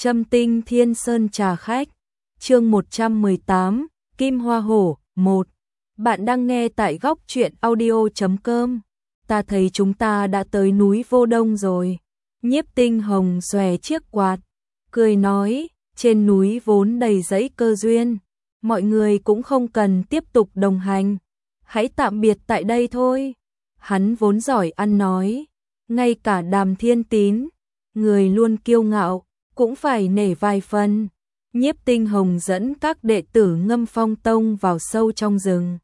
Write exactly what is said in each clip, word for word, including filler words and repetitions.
Trâm Tinh Thiên Sơn Trà Khách, chương một trăm mười tám, Kim Hoa Hổ, một. Bạn đang nghe tại góc truyện audio chấm com. Ta thấy chúng ta đã tới núi Vô Đông rồi. Nhiếp Tinh Hồng xòe chiếc quạt, cười nói, trên núi vốn đầy dẫy cơ duyên, mọi người cũng không cần tiếp tục đồng hành, hãy tạm biệt tại đây thôi. Hắn vốn giỏi ăn nói, ngay cả Đàm Thiên Tín, người luôn kiêu ngạo, cũng phải nể vài phần. Nhiếp Tinh Hồng dẫn các đệ tử Ngâm Phong Tông vào sâu trong rừng.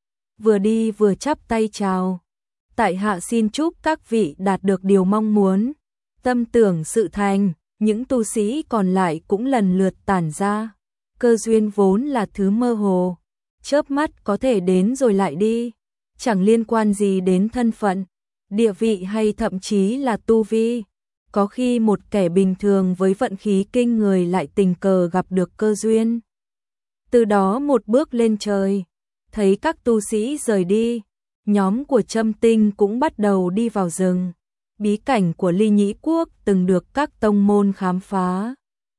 Vừa đi vừa chắp tay chào. Tại hạ xin chúc các vị đạt được điều mong muốn. Tâm tưởng sự thành, những tu sĩ còn lại cũng lần lượt tản ra. Cơ duyên vốn là thứ mơ hồ, chớp mắt có thể đến rồi lại đi, chẳng liên quan gì đến thân phận, địa vị hay thậm chí là tu vi. Có khi một kẻ bình thường với vận khí kinh người lại tình cờ gặp được cơ duyên. Từ đó một bước lên trời, thấy các tu sĩ rời đi, nhóm của Trâm Tinh cũng bắt đầu đi vào rừng. Bí cảnh của Ly Nhĩ Quốc từng được các tông môn khám phá.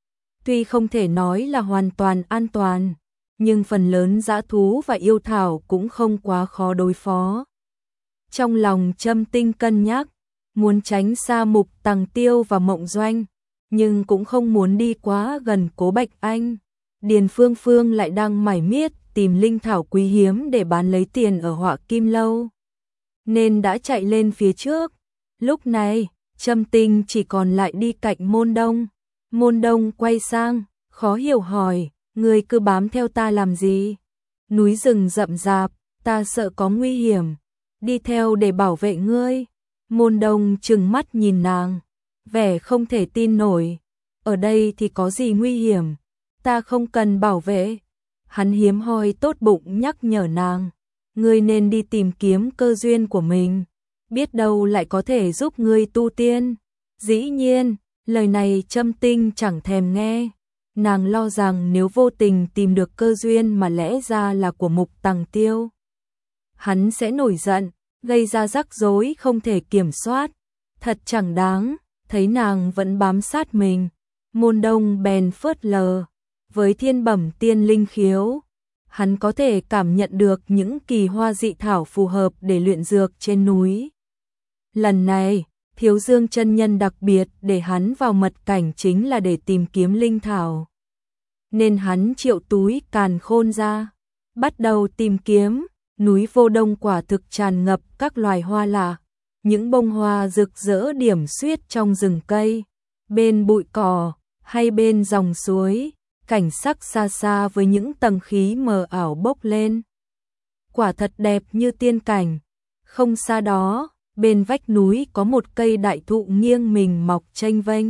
Tuy không thể nói là hoàn toàn an toàn, nhưng phần lớn dã thú và yêu thảo cũng không quá khó đối phó. Trong lòng Trâm Tinh cân nhắc, muốn tránh xa Mục Tằng Tiêu và Mộng Doanh, nhưng cũng không muốn đi quá gần Cố Bạch Anh. Điền Phương Phương lại đang mải miết tìm linh thảo quý hiếm để bán lấy tiền ở Họa Kim Lâu, nên đã chạy lên phía trước. Lúc này, Trâm Tinh chỉ còn lại đi cạnh Môn Đông. Môn Đông quay sang, khó hiểu hỏi, ngươi cứ bám theo ta làm gì? Núi rừng rậm rạp, ta sợ có nguy hiểm, đi theo để bảo vệ ngươi. Môn Đông trừng mắt nhìn nàng, vẻ không thể tin nổi. Ở đây thì có gì nguy hiểm, ta không cần bảo vệ. Hắn hiếm hoi tốt bụng nhắc nhở nàng, ngươi nên đi tìm kiếm cơ duyên của mình, biết đâu lại có thể giúp ngươi tu tiên. Dĩ nhiên, lời này Trâm Tinh chẳng thèm nghe. Nàng lo rằng nếu vô tình tìm được cơ duyên mà lẽ ra là của Mục Tằng Tiêu, hắn sẽ nổi giận, gây ra rắc rối không thể kiểm soát. Thật chẳng đáng. Thấy nàng vẫn bám sát mình, Môn Đông bèn phớt lờ. Với thiên bẩm tiên linh khiếu, hắn có thể cảm nhận được những kỳ hoa dị thảo phù hợp để luyện dược trên núi. Lần này, Thiếu Dương chân nhân đặc biệt để hắn vào mật cảnh chính là để tìm kiếm linh thảo, nên hắn triệu túi càn khôn ra, bắt đầu tìm kiếm. Núi Vô Đông quả thực tràn ngập các loài hoa lạ, những bông hoa rực rỡ điểm xuyết trong rừng cây, bên bụi cỏ hay bên dòng suối, cảnh sắc xa xa với những tầng khí mờ ảo bốc lên. Quả thật đẹp như tiên cảnh. Không xa đó, bên vách núi có một cây đại thụ nghiêng mình mọc chênh vênh.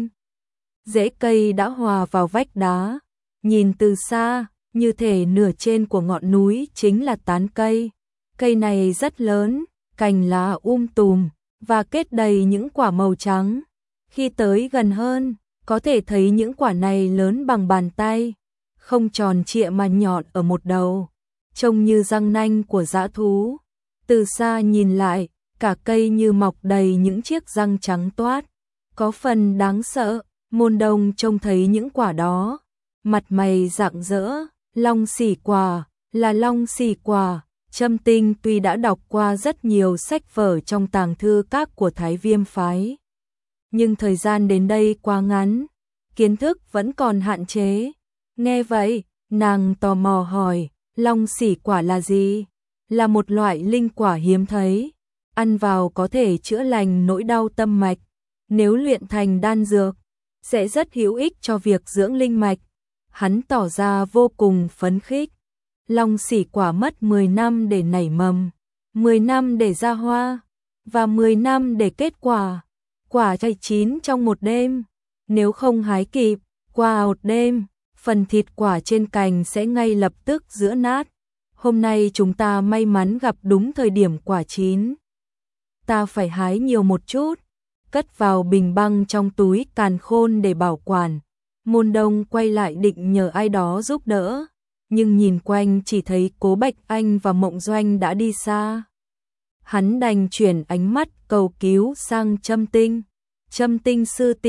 Rễ cây đã hòa vào vách đá, nhìn từ xa, như thể nửa trên của ngọn núi chính là tán cây. Cây này rất lớn, cành lá um tùm và kết đầy những quả màu trắng. Khi tới gần hơn, có thể thấy những quả này lớn bằng bàn tay, không tròn trịa mà nhọn ở một đầu, trông như răng nanh của dã thú. Từ xa nhìn lại, cả cây như mọc đầy những chiếc răng trắng toát, có phần đáng sợ. Môn Đông trông thấy những quả đó, mặt mày rạng rỡ. Long xỉ quả, là long xỉ quả. Trâm Tinh tuy đã đọc qua rất nhiều sách vở trong tàng thư các của Thái Viêm phái, nhưng thời gian đến đây quá ngắn, kiến thức vẫn còn hạn chế. Nghe vậy, nàng tò mò hỏi, long xỉ quả là gì? Là một loại linh quả hiếm thấy, ăn vào có thể chữa lành nỗi đau tâm mạch, nếu luyện thành đan dược, sẽ rất hữu ích cho việc dưỡng linh mạch. Hắn tỏ ra vô cùng phấn khích. Long xỉ quả mất mười năm để nảy mầm, mười năm để ra hoa, và mười năm để kết quả. Quả chay chín trong một đêm, nếu không hái kịp, qua một đêm, phần thịt quả trên cành sẽ ngay lập tức giã nát. Hôm nay chúng ta may mắn gặp đúng thời điểm quả chín. Ta phải hái nhiều một chút, cất vào bình băng trong túi càn khôn để bảo quản. Môn Đông quay lại định nhờ ai đó giúp đỡ, nhưng nhìn quanh chỉ thấy Cố Bạch Anh và Mộng Doanh đã đi xa. Hắn đành chuyển ánh mắt cầu cứu sang Trâm Tinh. Trâm Tinh sư tỷ,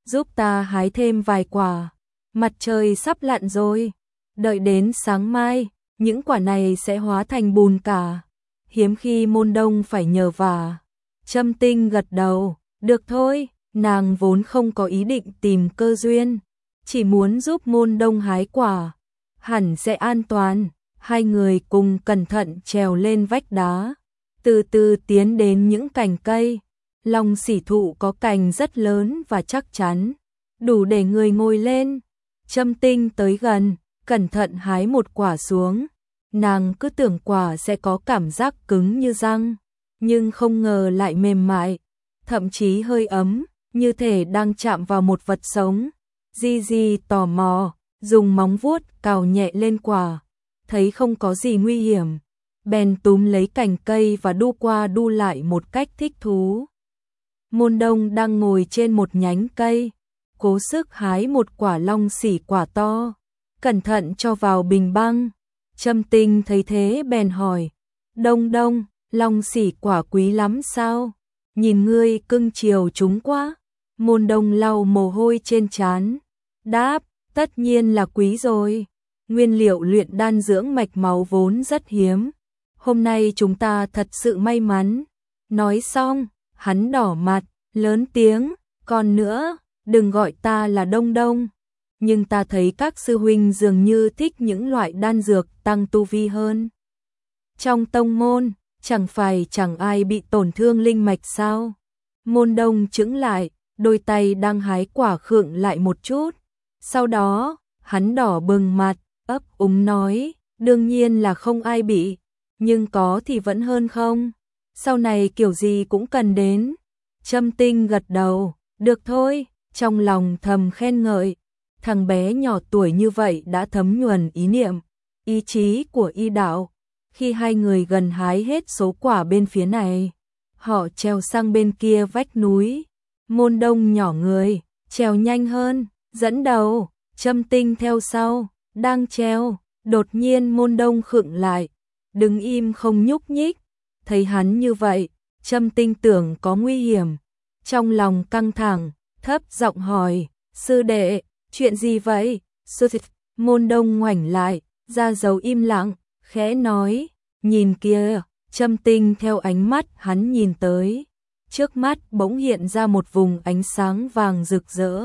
giúp ta hái thêm vài quả. Mặt trời sắp lặn rồi, đợi đến sáng mai, những quả này sẽ hóa thành bùn cả. Hiếm khi Môn Đông phải nhờ vả. Trâm Tinh gật đầu, được thôi, nàng vốn không có ý định tìm cơ duyên, chỉ muốn giúp Môn Đông hái quả, hẳn sẽ an toàn. Hai người cùng cẩn thận trèo lên vách đá, từ từ tiến đến những cành cây. Long sỉ thụ có cành rất lớn và chắc chắn, đủ để người ngồi lên. Trâm Tinh tới gần, cẩn thận hái một quả xuống. Nàng cứ tưởng quả sẽ có cảm giác cứng như răng, nhưng không ngờ lại mềm mại, thậm chí hơi ấm, như thể đang chạm vào một vật sống. Di Di tò mò, dùng móng vuốt cào nhẹ lên quả, thấy không có gì nguy hiểm, bèn túm lấy cành cây và đu qua đu lại một cách thích thú. Môn Đông đang ngồi trên một nhánh cây, cố sức hái một quả long sỉ quả to, cẩn thận cho vào bình băng. Trâm Tinh thấy thế bèn hỏi, Đông Đông, long sỉ quả quý lắm sao? Nhìn ngươi cưng chiều chúng quá. Môn Đông lau mồ hôi trên trán, đáp, tất nhiên là quý rồi. Nguyên liệu luyện đan dưỡng mạch máu vốn rất hiếm. Hôm nay chúng ta thật sự may mắn. Nói xong, hắn đỏ mặt, lớn tiếng, còn nữa, đừng gọi ta là Đông Đông. Nhưng ta thấy các sư huynh dường như thích những loại đan dược tăng tu vi hơn. Trong tông môn, chẳng phải chẳng ai bị tổn thương linh mạch sao? Môn Đông chững lại, đôi tay đang hái quả khựng lại một chút. Sau đó, hắn đỏ bừng mặt, ấp úng nói, đương nhiên là không ai bị, nhưng có thì vẫn hơn không. Sau này kiểu gì cũng cần đến. Trâm Tinh gật đầu, được thôi, trong lòng thầm khen ngợi. Thằng bé nhỏ tuổi như vậy đã thấm nhuần ý niệm, ý chí của y đạo. Khi hai người gần hái hết số quả bên phía này, họ trèo sang bên kia vách núi. Môn Đông nhỏ người, trèo nhanh hơn, dẫn đầu, Trâm Tinh theo sau, đang trèo, đột nhiên Môn Đông khựng lại, đứng im không nhúc nhích. Thấy hắn như vậy, Trâm Tinh tưởng có nguy hiểm, trong lòng căng thẳng, thấp giọng hỏi, sư đệ, chuyện gì vậy? Sư thịt, Môn Đông ngoảnh lại, ra dấu im lặng, khẽ nói, nhìn kia. Trâm Tinh theo ánh mắt hắn nhìn tới, trước mắt bỗng hiện ra một vùng ánh sáng vàng rực rỡ.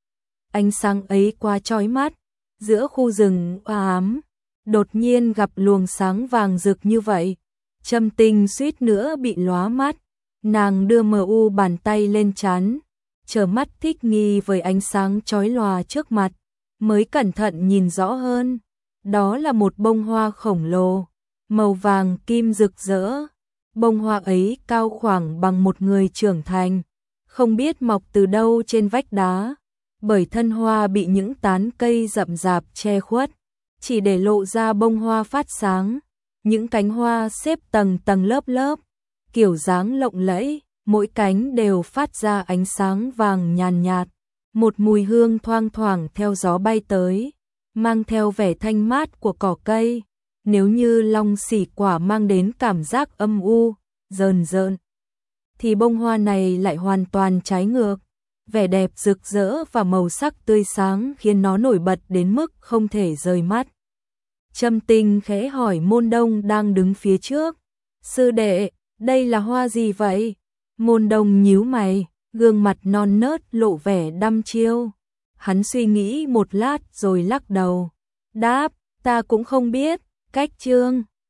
Ánh sáng ấy quá chói mắt, giữa khu rừng u ám, đột nhiên gặp luồng sáng vàng rực như vậy. Trâm Tinh suýt nữa bị lóa mắt, nàng đưa mờ u bàn tay lên trán, chờ mắt thích nghi với ánh sáng chói lòa trước mặt, mới cẩn thận nhìn rõ hơn. Đó là một bông hoa khổng lồ, màu vàng kim rực rỡ. Bông hoa ấy cao khoảng bằng một người trưởng thành, không biết mọc từ đâu trên vách đá, bởi thân hoa bị những tán cây rậm rạp che khuất, chỉ để lộ ra bông hoa phát sáng. Những cánh hoa xếp tầng tầng lớp lớp, kiểu dáng lộng lẫy, mỗi cánh đều phát ra ánh sáng vàng nhàn nhạt. Một mùi hương thoang thoảng theo gió bay tới, mang theo vẻ thanh mát của cỏ cây. Nếu như long sỉ quả mang đến cảm giác âm u, rờn rợn, thì bông hoa này lại hoàn toàn trái ngược. Vẻ đẹp rực rỡ và màu sắc tươi sáng khiến nó nổi bật đến mức không thể rời mắt. Trâm Tinh khẽ hỏi Môn Đông đang đứng phía trước, sư đệ, đây là hoa gì vậy? Môn Đông nhíu mày, gương mặt non nớt lộ vẻ đăm chiêu. Hắn suy nghĩ một lát rồi lắc đầu, đáp, ta cũng không biết. Cách chương